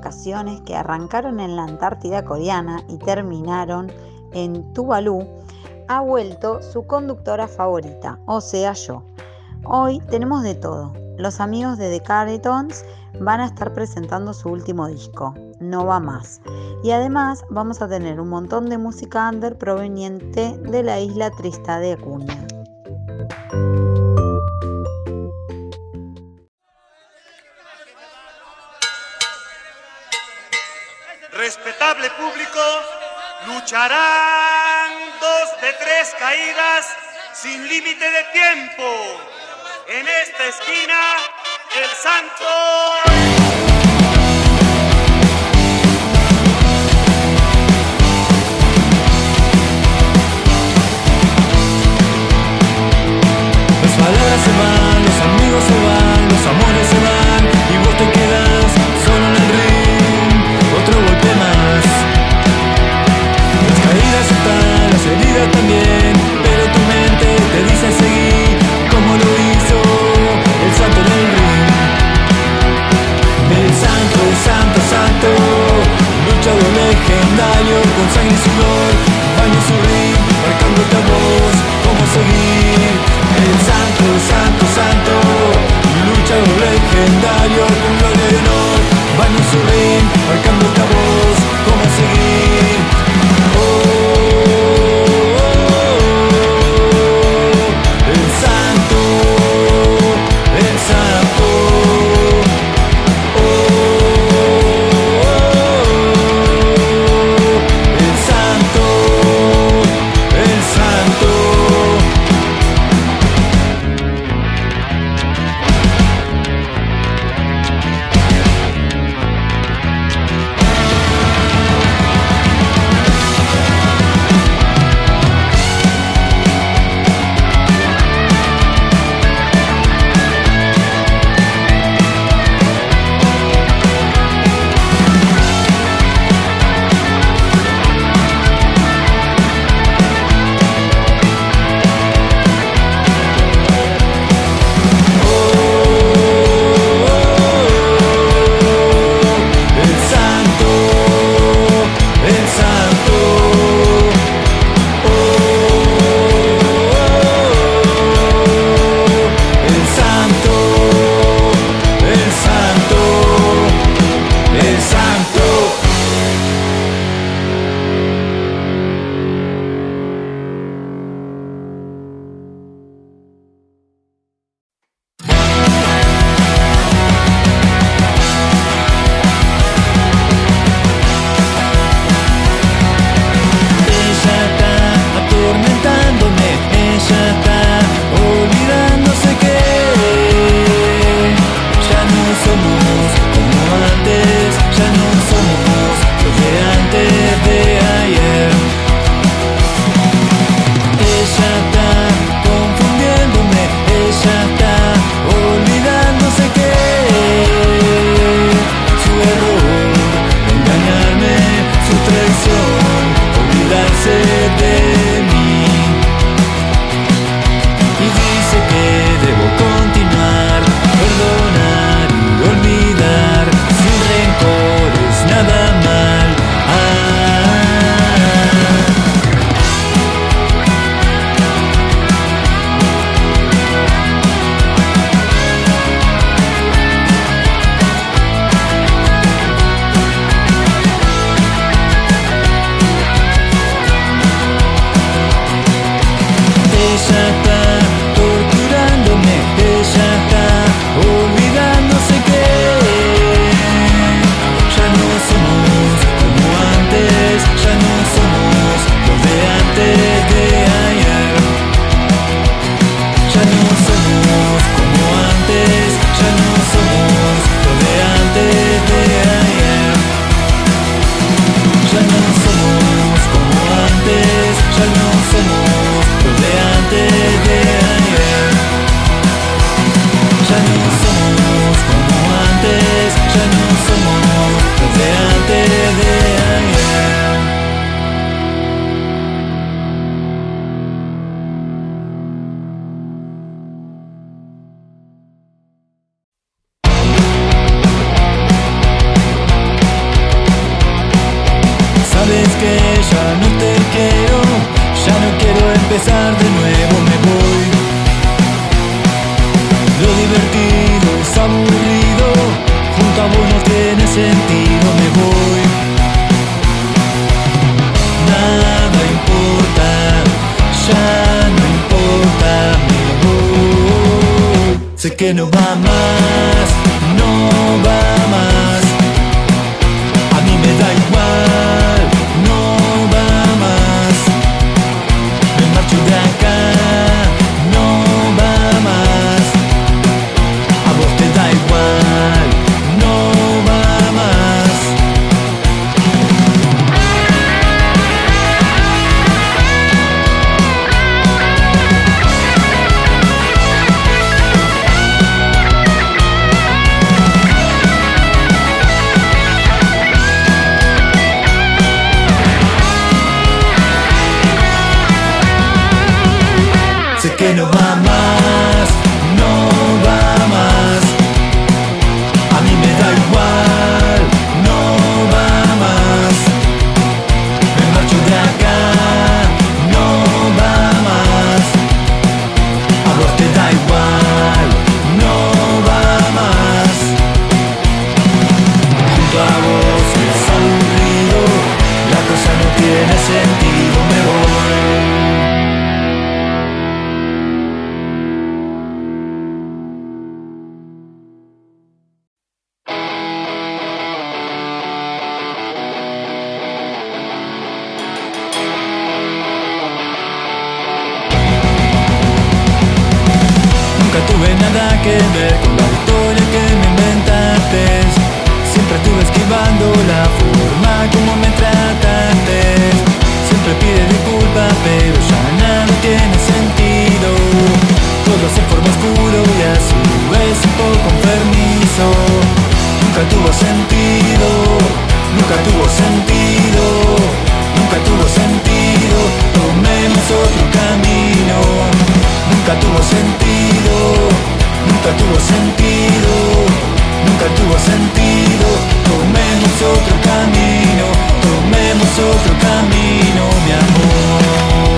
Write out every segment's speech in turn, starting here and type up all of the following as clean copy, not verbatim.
vacaciones que arrancaron en la Antártida coreana y terminaron en Tuvalu, ha vuelto su conductora favorita, o sea yo. Hoy tenemos de todo. Los amigos de The Carletons van a estar presentando su último disco, No Va Más. Y además vamos a tener un montón de música under proveniente de la isla Tristá de Acuña. Respetable público, lucharán 2 de 3 caídas sin límite de tiempo. En esta esquina, el Santo. Las palabras se van, los amigos se van, los amores se van y vos te quedas solo en el ring, otro golpe más. Las caídas están, las heridas también, pero tu mente te dice seguir como lo hizo el santo en el ring. El santo, santo, santo, luchador legendario con sangre y sudor, baño su ring, marcándote a vos cómo seguir. El santo, santo, santo, luchador legendario con gloria y honor, baño su ring, marcándote a vos cómo seguir. Oh, el santo, el santo. Oh, el santo. empezar de nuevo me voy. Lo divertido es aburrido, junto a vos no tiene sentido, me voy. Nada importa, ya no importa, me voy. Sé que no va más, no va más. A mí me da igual, no va más. Me marcho de acá, no va más. A vos te da igual, no va más. Sé que no va más, no va más. A mí me da igual, no va más. Me marcho de acá, no va más. A vos te da igual, no va más. Junto a vos es aburrido, la cosa no tiene sentido, me voy. Nunca tuve nada que ver con la historia que me inventaste. Siempre estuve esquivando la forma como me trataste. Siempre pide disculpas, pero ya nada tiene sentido. Todo se forma oscuro y a su vez un poco enfermizo. Nunca tuvo sentido, nunca tuvo sentido, nunca tuvo sentido. Tomemos otro camino. Nunca tuvo sentido, nunca tuvo sentido, nunca tuvo sentido. Tomemos otro camino, tomemos otro camino, mi amor.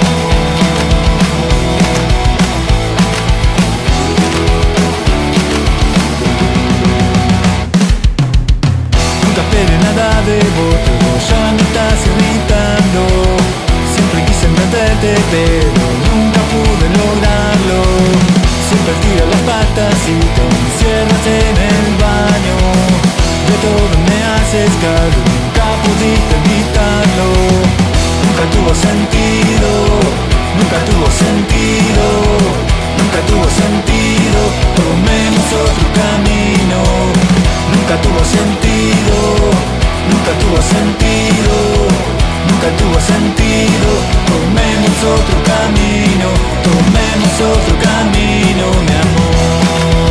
Nunca esperé nada de vos, pero ya me estás irritando. Siempre quise entenderte, pero nunca pude lograrlo. Siempre tiras las patas y te encierras en el baño. De todo me haces cargo, nunca pudiste evitarlo. Nunca tuvo sentido, nunca tuvo sentido, nunca tuvo sentido. Tomemos otro camino. Nunca tuvo sentido, nunca tuvo sentido, nunca tuvo sentido. Tomemos otro camino, tomemos otro camino, mi amor.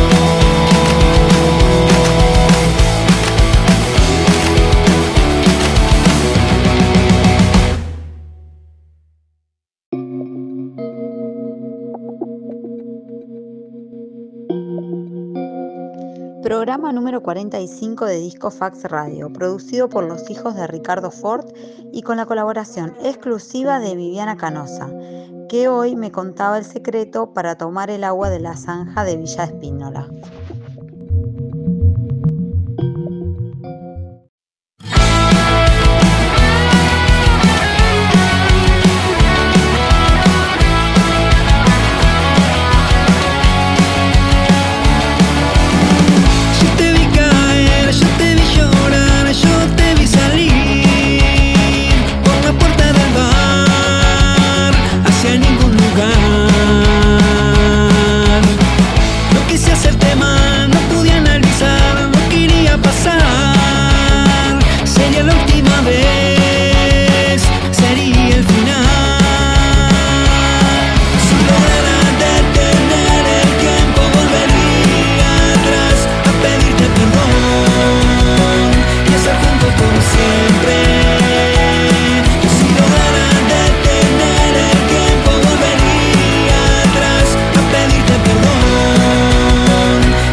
Programa número 45 de Disco Fax Radio, producido por los hijos de Ricardo Ford y con la colaboración exclusiva de Viviana Canosa, que hoy me contaba el secreto para tomar el agua de la zanja de Villa Espínola.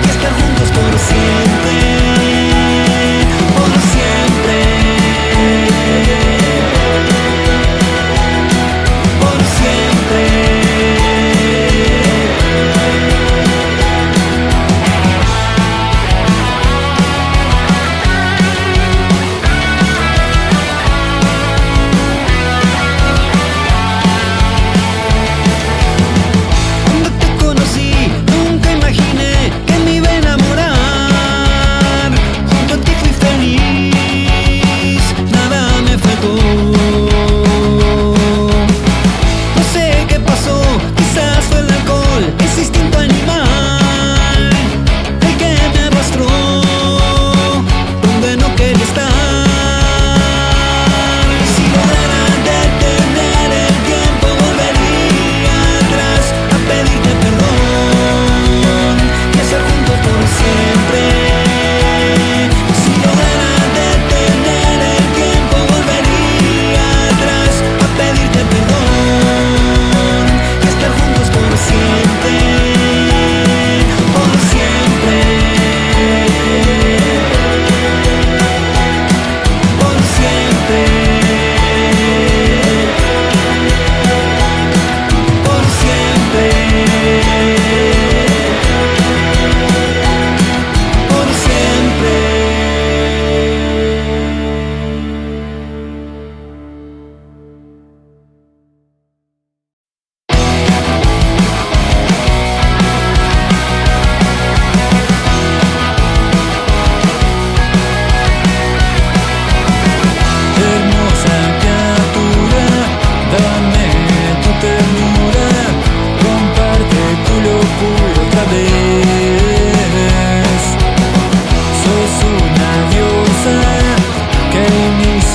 Por siempre.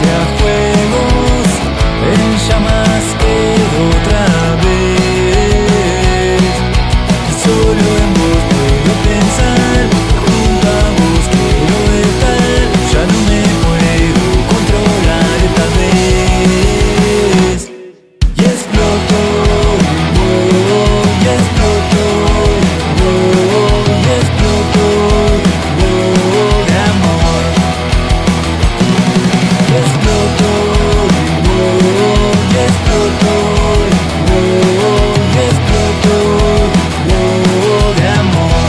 hacia fuegos en llamas quedo otra vez. Solo en vos puedo pensar, junto a vos quiero estar. Ya no me puedo controlar esta vez. Y exploto, y exploto, y exploto de amor. Y exploto, y exploto, y exploto de amor.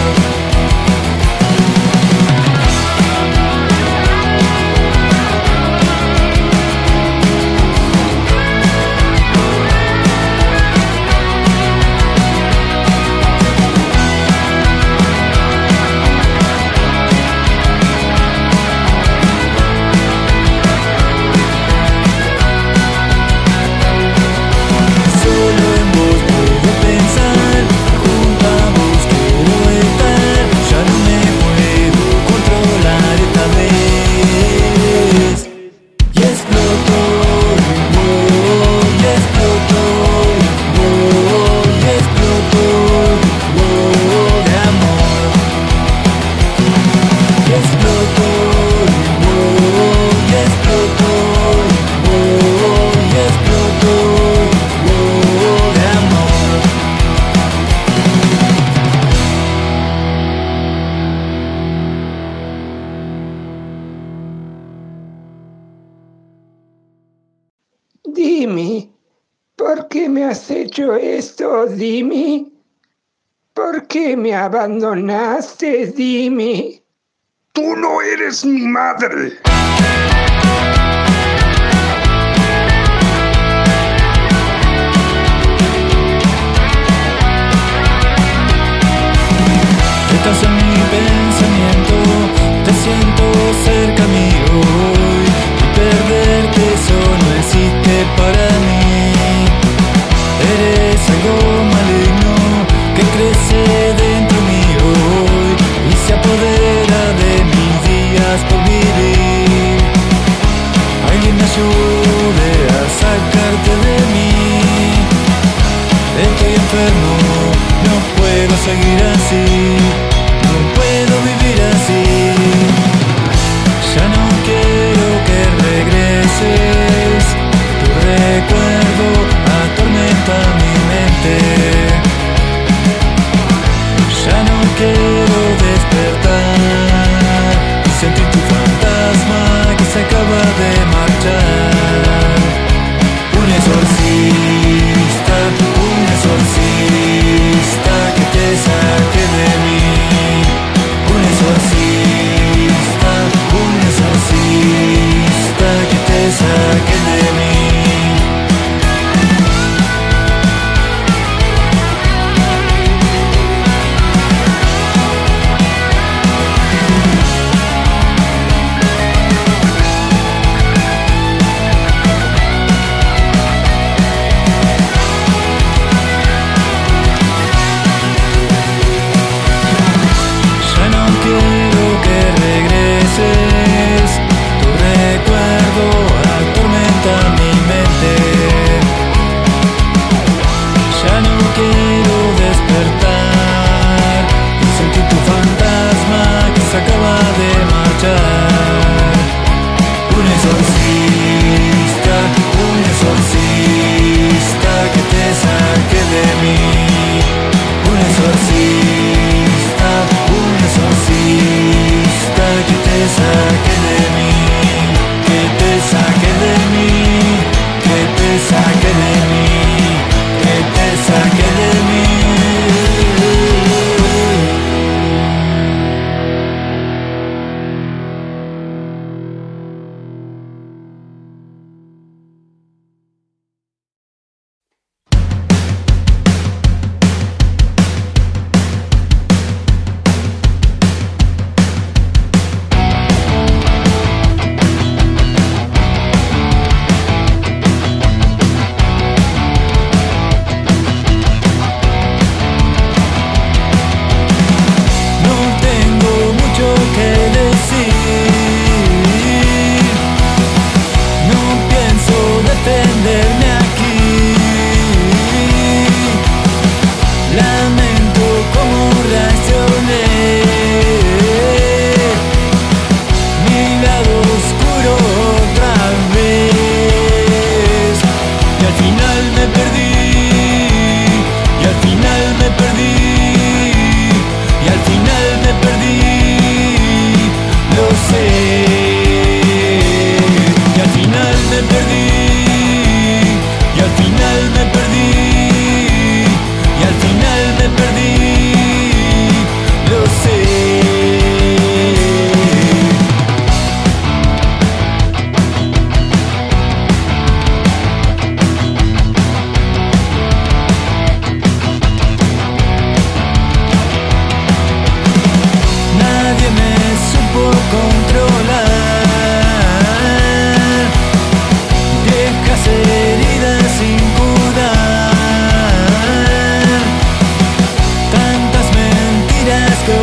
Solo en vos puedo pensar, junto a vos quiero estar. Ya no me puedo controlar esta vez. Y exploto, y exploto, y exploto de amor. Y exploto, y exploto, y exploto de amor. Dimi, ¿por qué me has hecho esto, Dimi? ¿Por qué me abandonaste, Dimi? Tú no eres mi madre. Estás en mi pensamiento, te siento cerca mío hoy. Y perderte eso no existe para mí. Eres algo maligno que crece dentro mío hoy y se apodera de mis días por vivir. Alguien me ayude a sacarte de mí. Estoy enfermo, no puedo seguir así. No puedo vivir así. Ya no quiero que regreses. Tu recuerdo atormenta mi mente. Ya no quiero despertar y sentir tu fantasma que se acaba de marchar. Un exorcista que te saque de mí. Un exorcista que te saque de mí. me perdí, y al final me perdí, y al final me perdí, lo sé. Nadie me supo controlar, viejas heridas sin curar, tantas mentiras que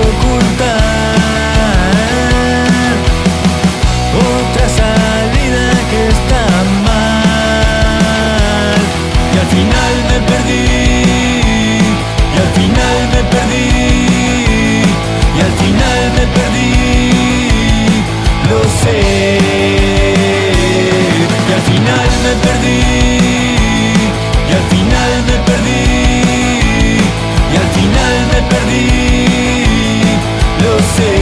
ocultar, otra salida que está mal, y al final me perdí, y al final me perdí, y al final me perdí, lo sé. Y al final me perdí, y al final me perdí, y al final me perdí, lo sé.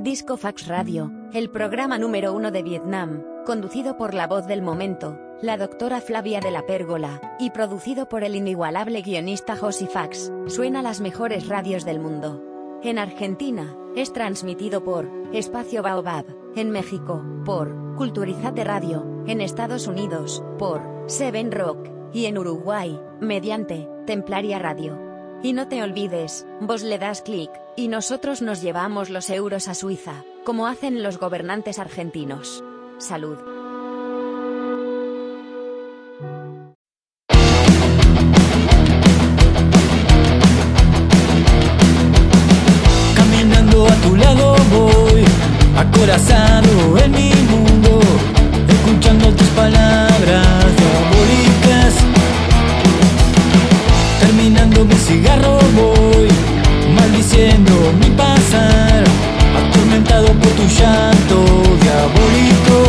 Disco Fax Radio, el programa número 1 de Vietnam, conducido por la voz del momento, la doctora Flavia de la Pérgola, y producido por el inigualable guionista Josi Fax, suena las mejores radios del mundo. En Argentina, es transmitido por Espacio Baobab, en México, por Culturizate Radio, en Estados Unidos, por Seven Rock, y en Uruguay, mediante Templaria Radio. Y no te olvides, vos le das clic, y nosotros nos llevamos los euros a Suiza, como hacen los gobernantes argentinos. Salud. Caminando a tu lado voy, acorazado en mi mundo, escuchando tus palabras diabólicas. Terminando mi cigarro voy, maldiciendo mi pasar, atormentado por tu llanto diabólico.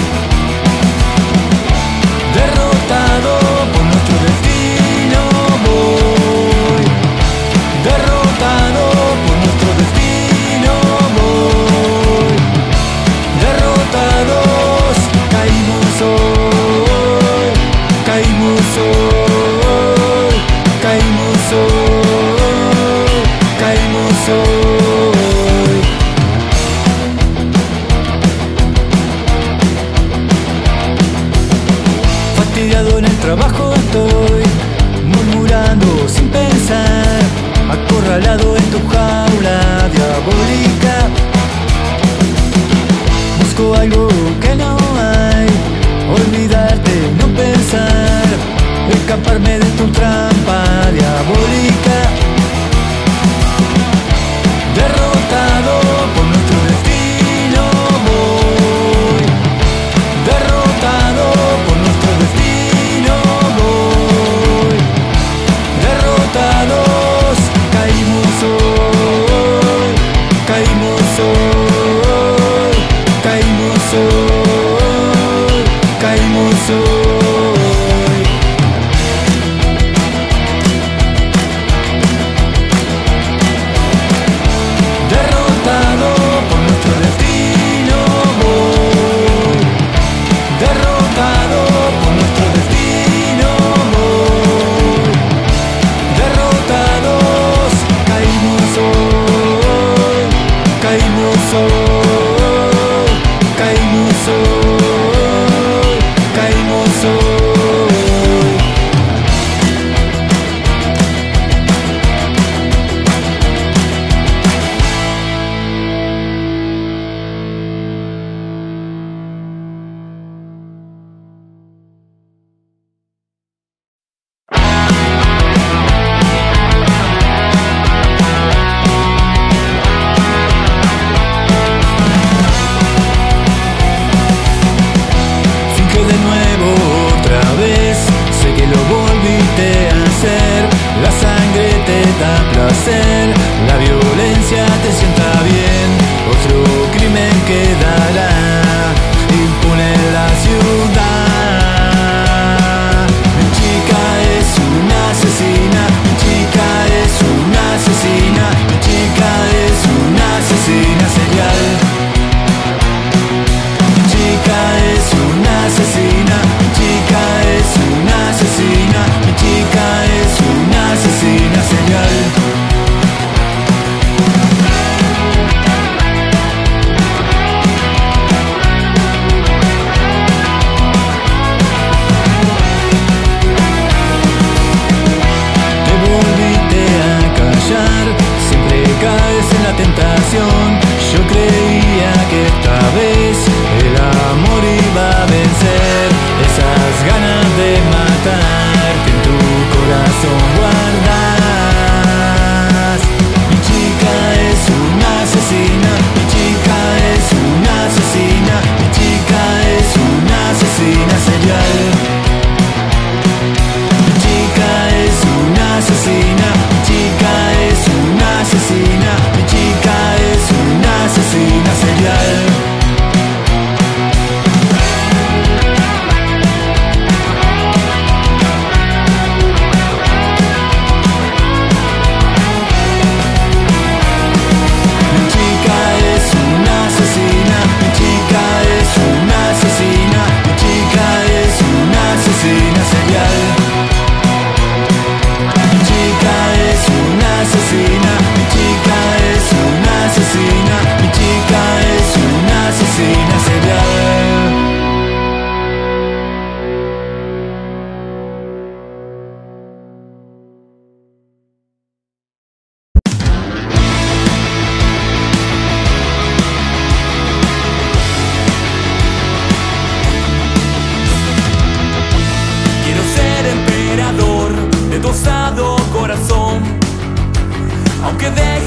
Derrotado por nuestro destino voy, derrotado por nuestro destino voy, derrotados caímos hoy, caímos hoy, caímos hoy, caímos hoy. Fastidiado en el trabajo estoy, murmurando sin pensar, acorralado en tu jaula diabólica. Busco algo que no hay, olvidarte, no pensar, escaparme de tu trampa diabólica. Derrotado por nuestro destino voy, derrotado por nuestro destino voy, derrotados caímos hoy, caímos hoy, caímos hoy.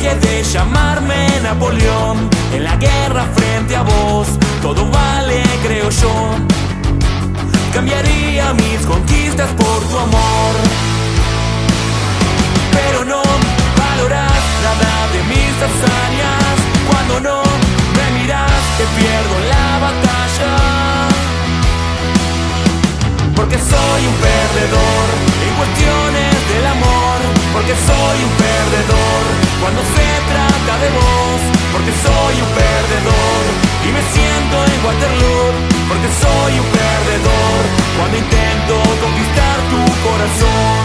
Dejé de llamarme Napoleón. En la guerra frente a vos todo vale, creo yo. Cambiaría mis conquistas por tu amor. Pero no valorás nada de mis hazañas. Cuando no me mirás te pierdo la batalla. Porque soy un perdedor en cuestiones del amor. Porque soy un perdedor cuando se trata de vos. Porque soy un perdedor y me siento en Waterloo. Porque soy un perdedor cuando intento conquistar tu corazón.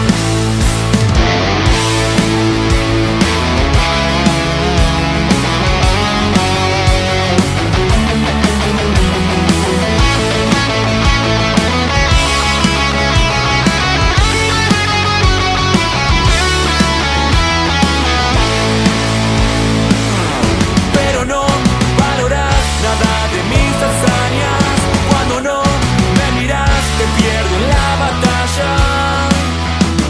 Cuando no me mirás te pierdo en la batalla.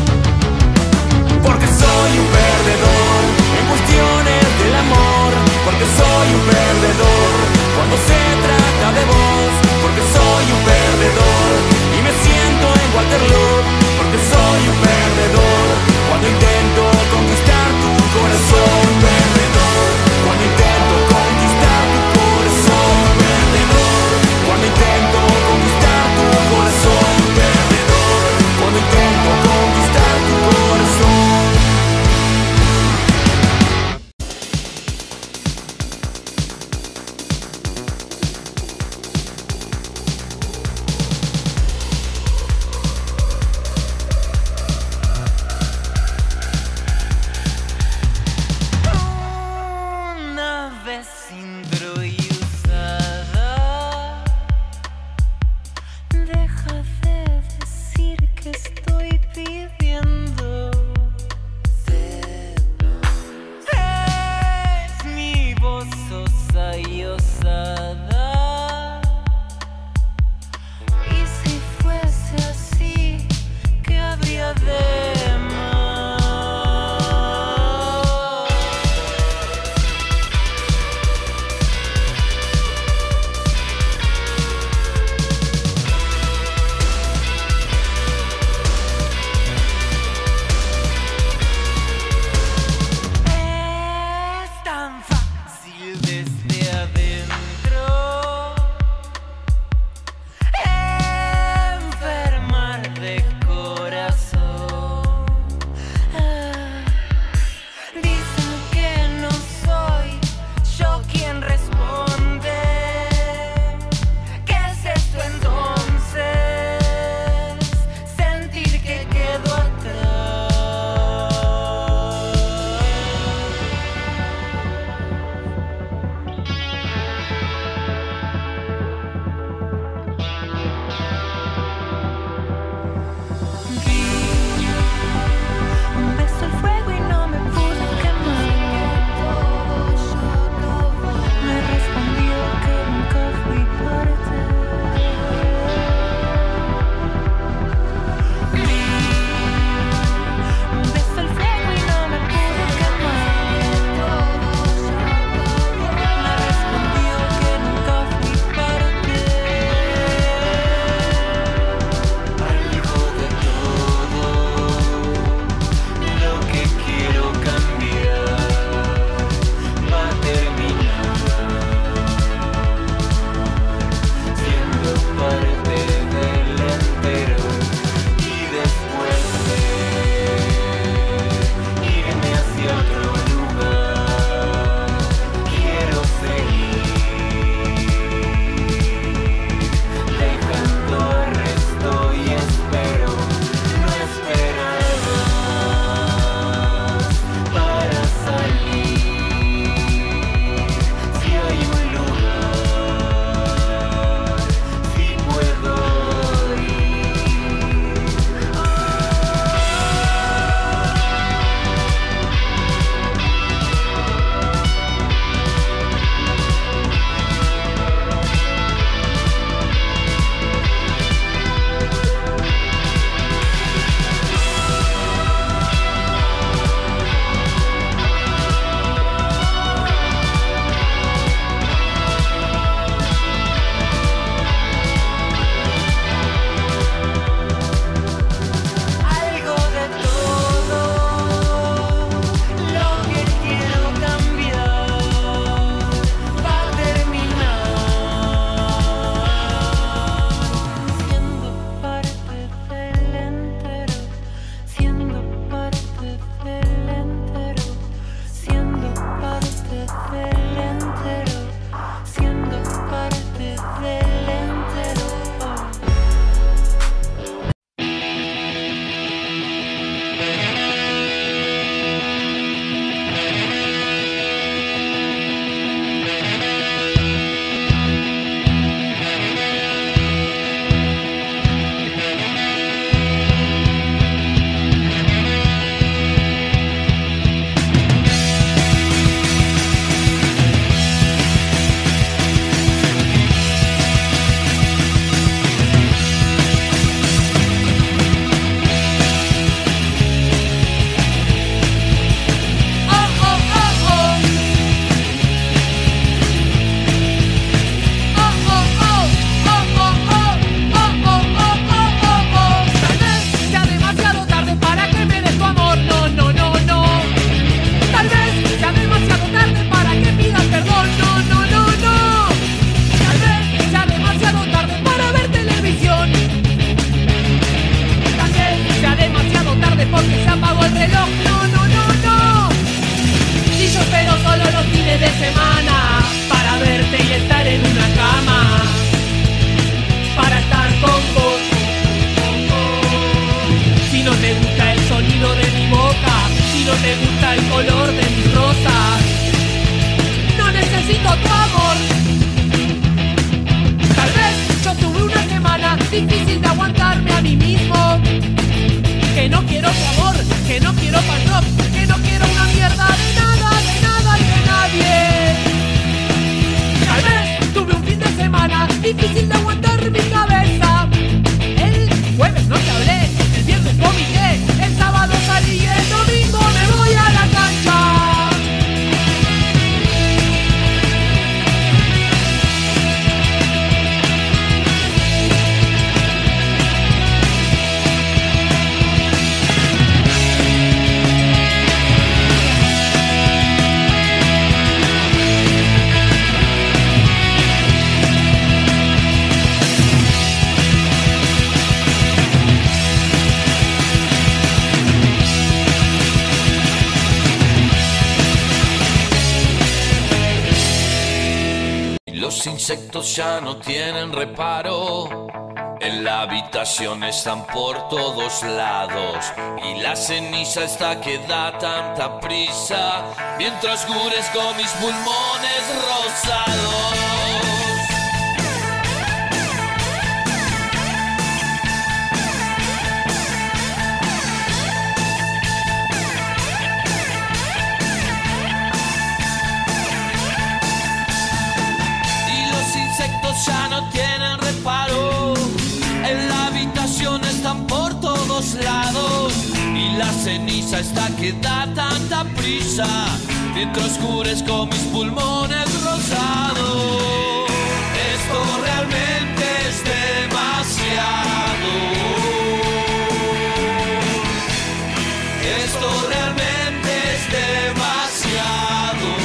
de aguantarme a mí mismo. Que no quiero tu amor, que no quiero pal rock, que no quiero una mierda de nada y de nadie. Tal vez tuve un fin de semana difícil de aguantar mi cabeza. El jueves no te hablé, el viernes vomité, el sábado salí y el domingo me voy a la cancha. Los insectos ya no tienen reparo, en la habitación están por todos lados y la ceniza está que da tanta prisa mientras oscurezco mis pulmones rosados. Ya no tienen reparo, en la habitación están por todos lados y la ceniza está que da tanta prisa mientras oscurezco mis pulmones rosados. Esto realmente es demasiado. Esto realmente es demasiado.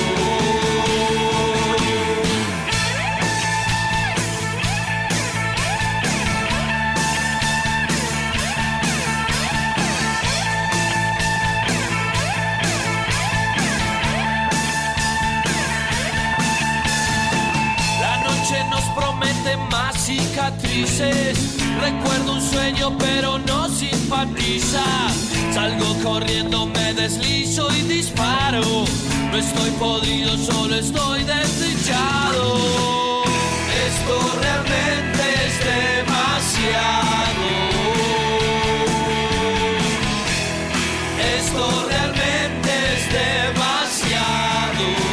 Más cicatrices, recuerdo un sueño pero no simpatiza. Salgo corriendo, me deslizo y disparo. No estoy podrido, solo estoy desdichado. Esto realmente es demasiado. Esto realmente es demasiado.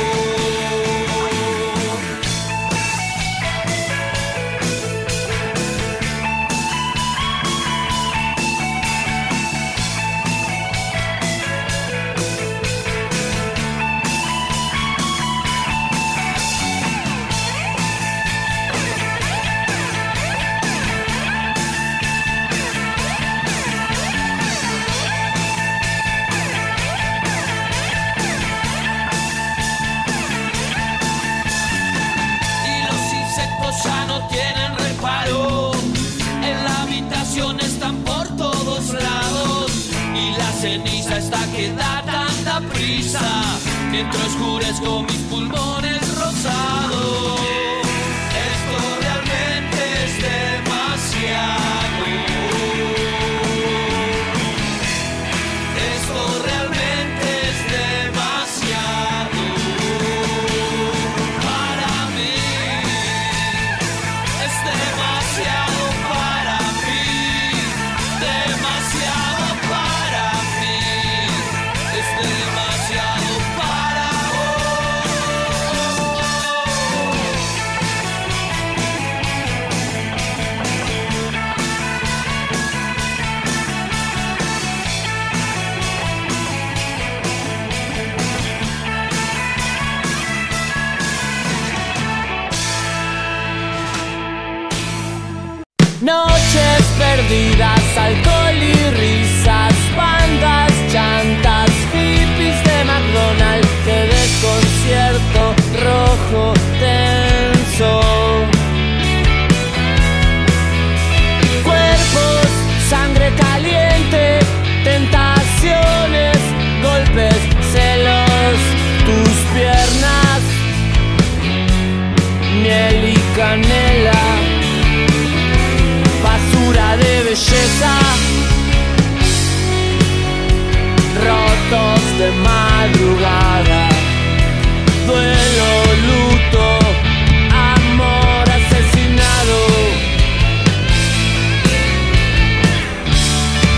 Están por todos lados y la ceniza está que da tanta prisa mientras oscurezco mis pulmones rosados. Esto realmente es demasiado. Esto realmente es demasiado para mí. Es demasiado para mí. Demasiado para mí, es demasiado para Noches perdidas, alcohol y risas, bandas, llantas, hippies de McDonald's, de desconcierto rojo tenso. Cuerpos, sangre caliente, tentaciones, golpes, celos, tus piernas, miel y canela. Basura de belleza,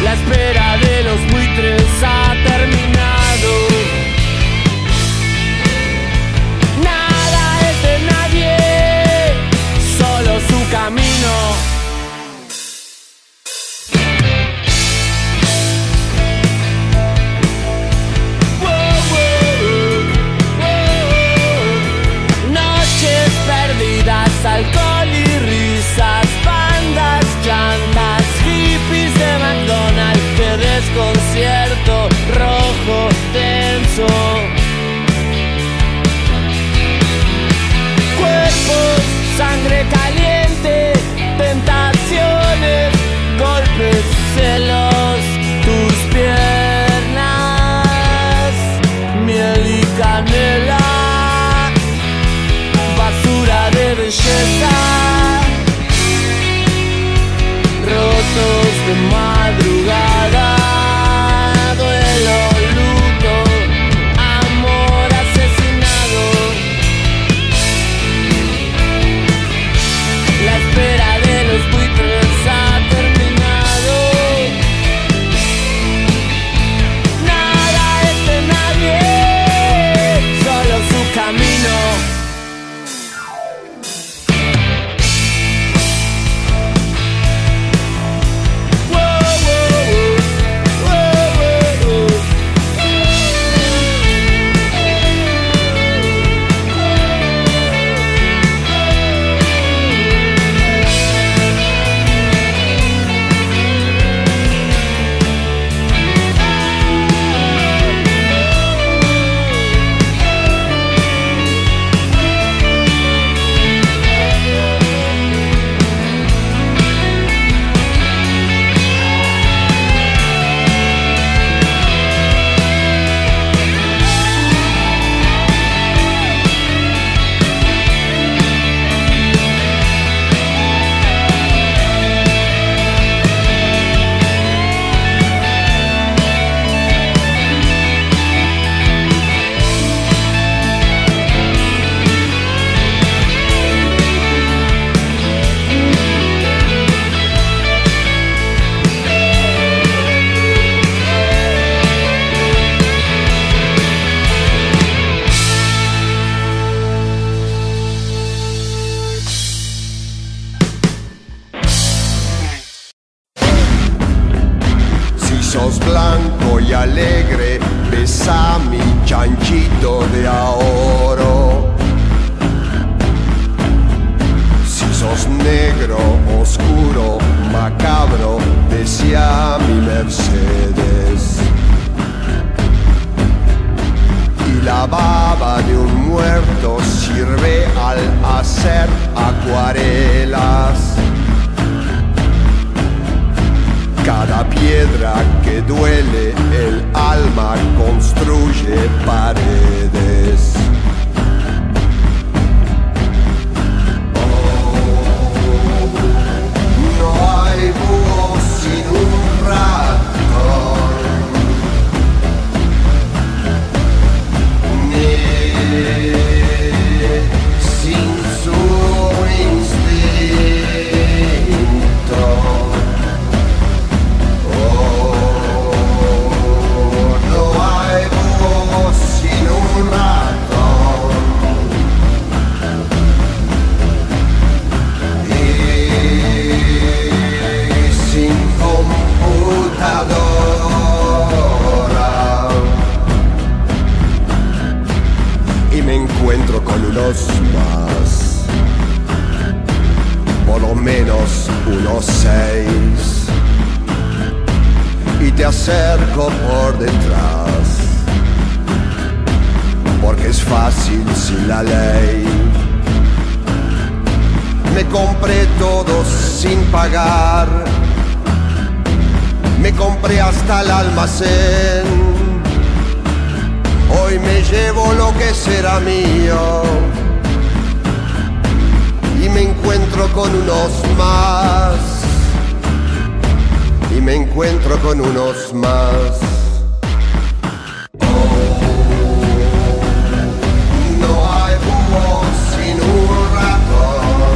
La espera de los buitres ha terminado. Nada es de nadie, solo su camino. Noches perdidas, alcohol y risas, bandas, llantas, hippies de McDonald's, qué desconcierto, rojo, tenso. Cuerpos, sangre caliente, tentaciones, golpes, celos, tus piernas, miel y canela, basura de belleza, rotos de madrugada, duelo, luto, amor asesinado. La espera de los buitres ha terminado. Nada es de nadie, solo su camino. Sos blanco y alegre, besa mi chanchito de oro. Si sos negro, oscuro, macabro, decía mi Mercedes. Y la baba de un muerto sirve al hacer acuarelas. Cada piedra que duele el alma construye paredes. Oh, no hay búho sin un ratón, ni sin su instinto. Y me encuentro con unos más, por lo menos unos 6, y te acerco por detrás, porque es fácil sin la ley. Me compré todo sin pagar, me compré hasta el almacén. Hoy me llevo lo que será mío y me encuentro con unos más, y me encuentro con unos más.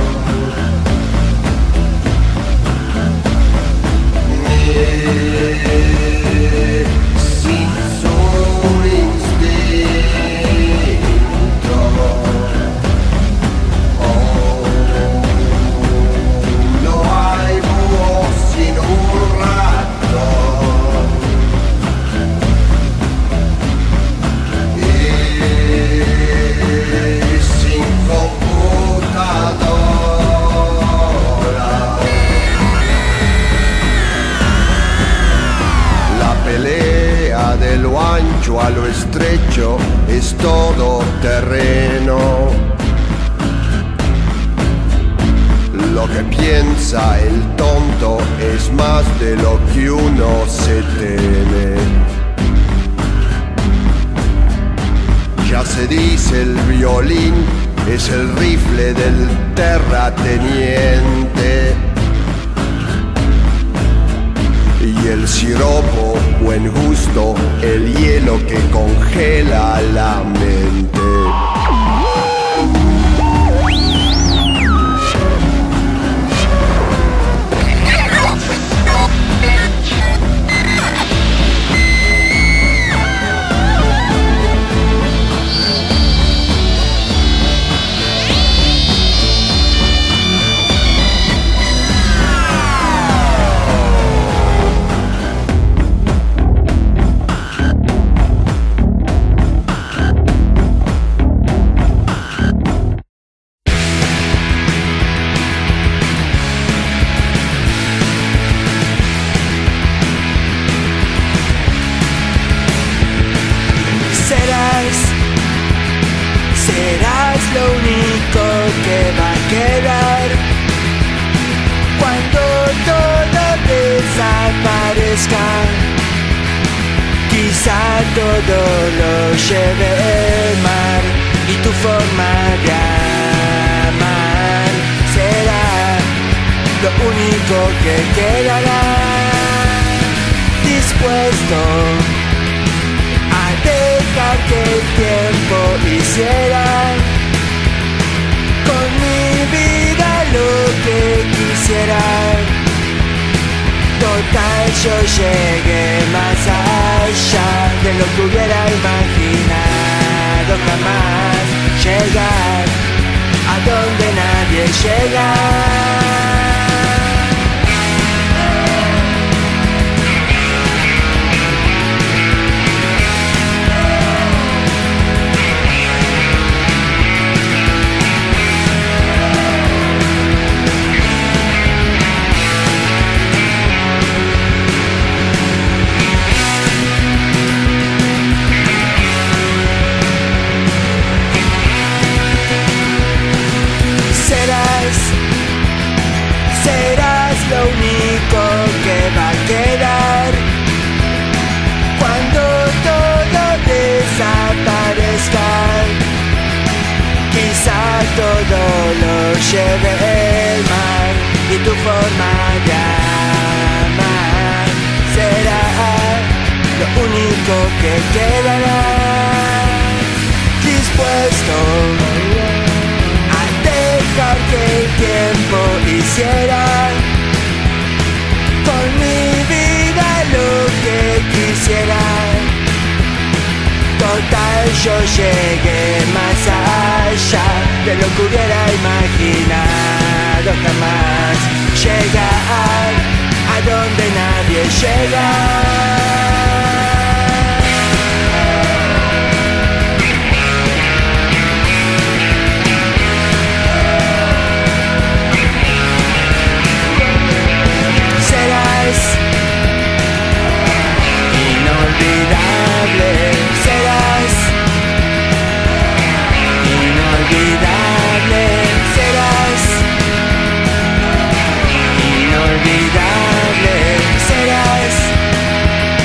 Yeah. ancho a lo estrecho es todo terreno. Lo que piensa el tonto es más de lo que uno se teme. Ya se dice el violín es el rifle del terrateniente. Y el siropo, buen gusto, el hielo que congela la mente. Serás lo único que va a quedar cuando todo desaparezca. Quizá todo lo lleve el mar y tu forma de amar será lo único que quedará. Dispuesto a dejar que el tiempo hiciera con mi vida lo que quisiera. Total, yo llegué más allá de lo que hubiera imaginado jamás. Llegar a donde nadie llega. Serás lo único que va a quedar cuando todo desaparezca. Quizá todo lo lleve el mar y tu forma de amar será lo único que quedará. Dispuesto dejar que el tiempo hiciera con mi vida lo que quisiera. Total, yo llegué más allá de lo que hubiera imaginado jamás. Llegar a donde nadie llega. Inolvidable, serás inolvidable, serás inolvidable, serás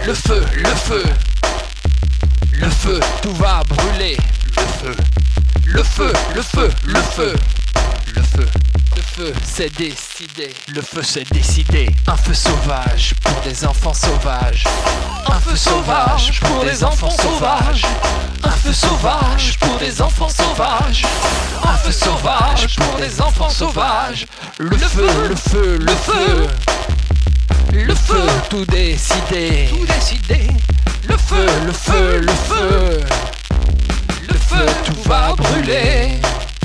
le feu, le feu. Le feu, tout va brûler. Le feu, le feu, le feu, le feu. Le feu, le feu, c'est décidé. Le feu, c'est décidé. Un feu sauvage pour des enfants sauvages. Un feu sauvage pour des enfants sauvages. Un feu sauvage pour des enfants sauvages. Un feu sauvage pour des enfants sauvages. Le feu, le feu, le feu. Le feu, tout décidé. Tout décidé. Le feu, le feu, le feu. Le feu, tout va brûler.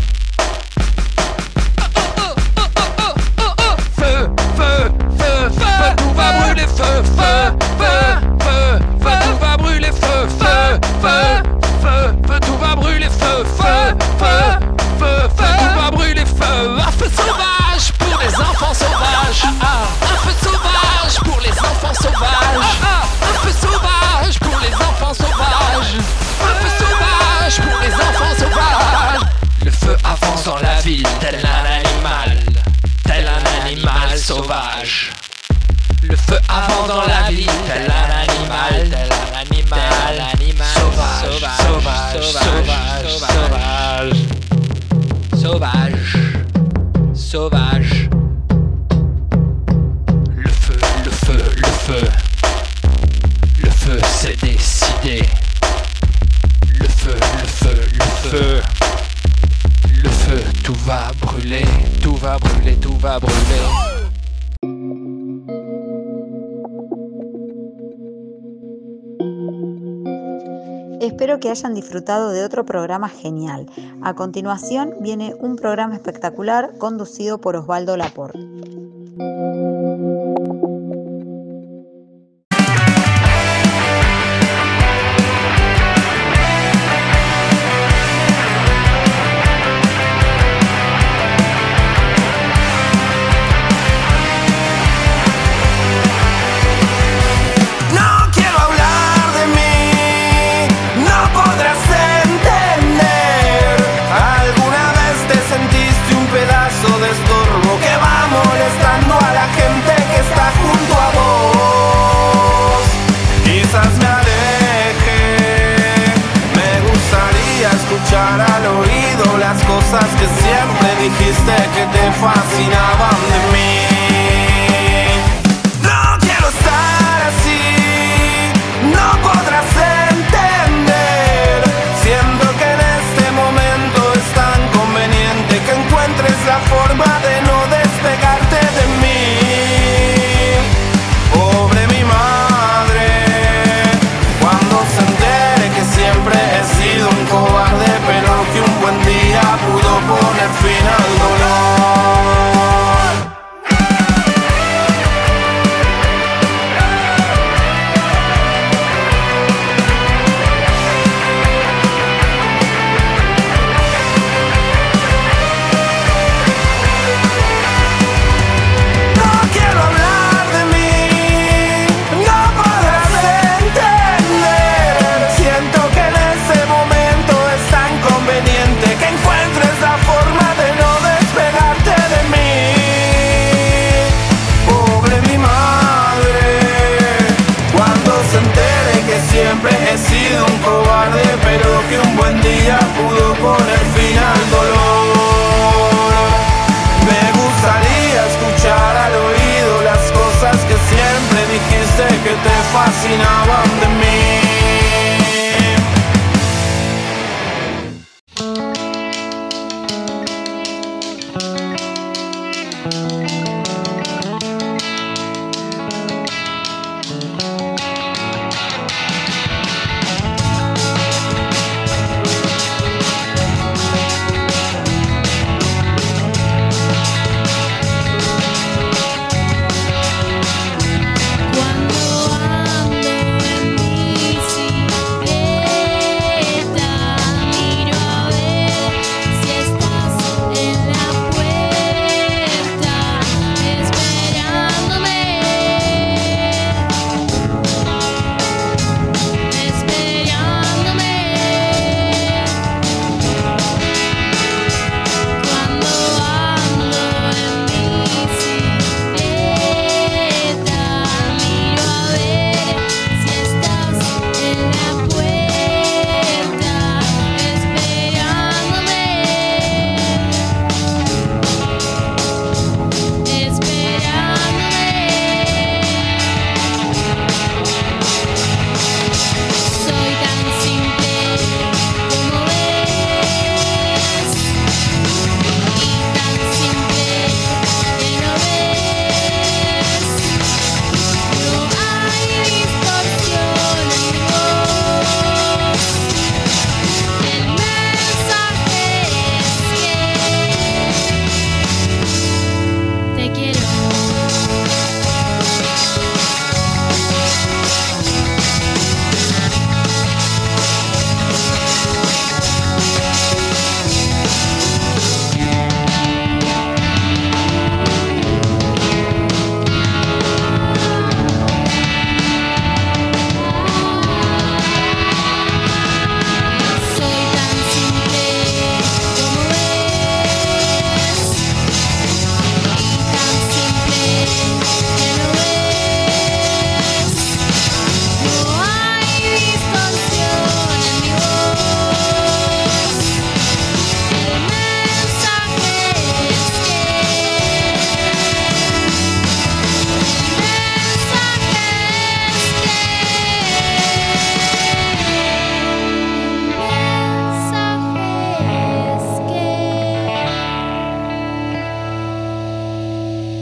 Feu, feu, feu, feu, tout va brûler. Feu, feu, feu, feu, feu, tout va brûler. Feu, feu, feu, feu, feu, tout va brûler. Feu, feu, feu, feu, feu, tout va brûler. Feu, un feu sauvage pour les enfants sauvages. Un feu sauvage pour les enfants sauvages. Un feu sauvage pour les enfants sauvages. Un feu sauvage pour les enfants sauvages. Le feu avance dans la ville tel un animal. Tel un animal sauvage. Le feu avance dans la ville tel un animal. Tel un animal sauvage. Sauvage, sauvage, sauvage. Sauvage, sauvage. Le feu, le feu, le feu. Le feu, c'est décidé. Le feu, le feu, le feu. Le feu, tout va brûler, tout va brûler, tout va brûler. Espero que hayan disfrutado de otro programa genial. A continuación viene un programa espectacular conducido por Osvaldo Laporte. De estorbo que va molestando a la gente que está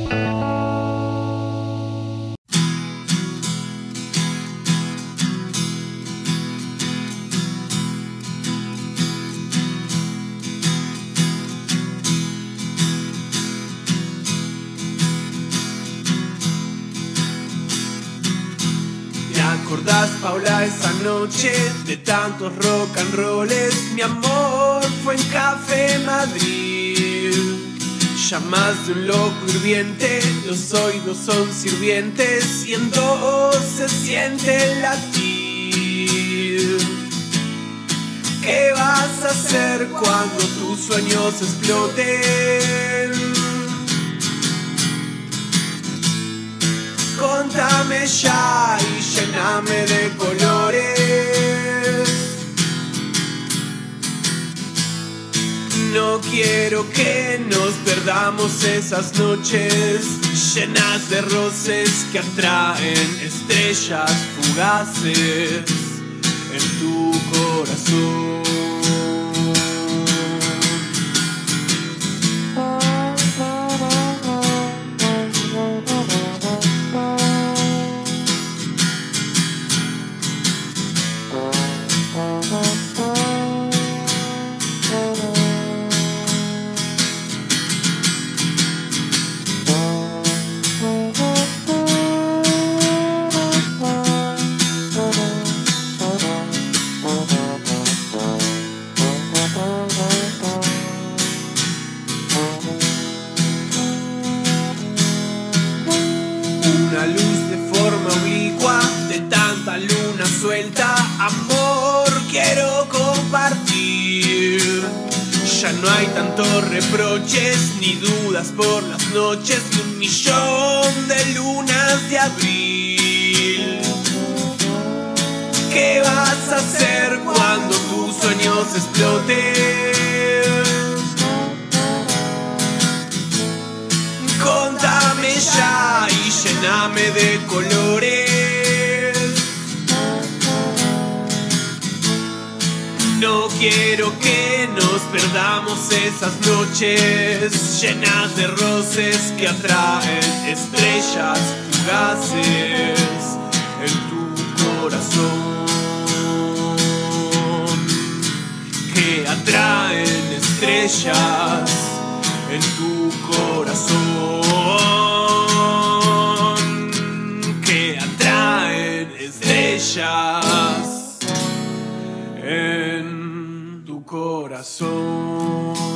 ¿Acordás, Paula, esa noche de tantos rock and rolls? Mi amor fue en Café Madrid. Ya más de un loco hirviente, los oídos son sirvientes y en dos se siente el latir. ¿Qué vas a hacer cuando tus sueños exploten? Contame ya y lléname de colores. No quiero que nos perdamos esas noches llenas de roces que atraen estrellas fugaces en tu corazón. Una luz de forma oblicua, de tanta luna suelta, amor quiero compartir. Ya no hay tantos reproches ni dudas por las noches de 1.000.000 de lunas de abril. ¿Qué vas a hacer cuando tus sueños exploten? Contame ya y lléname de colores. No quiero que nos perdamos esas noches llenas de roces que atraen estrellas fugaces en tu corazón. Que atraen estrellas en tu corazón, que atraen estrellas en tu corazón.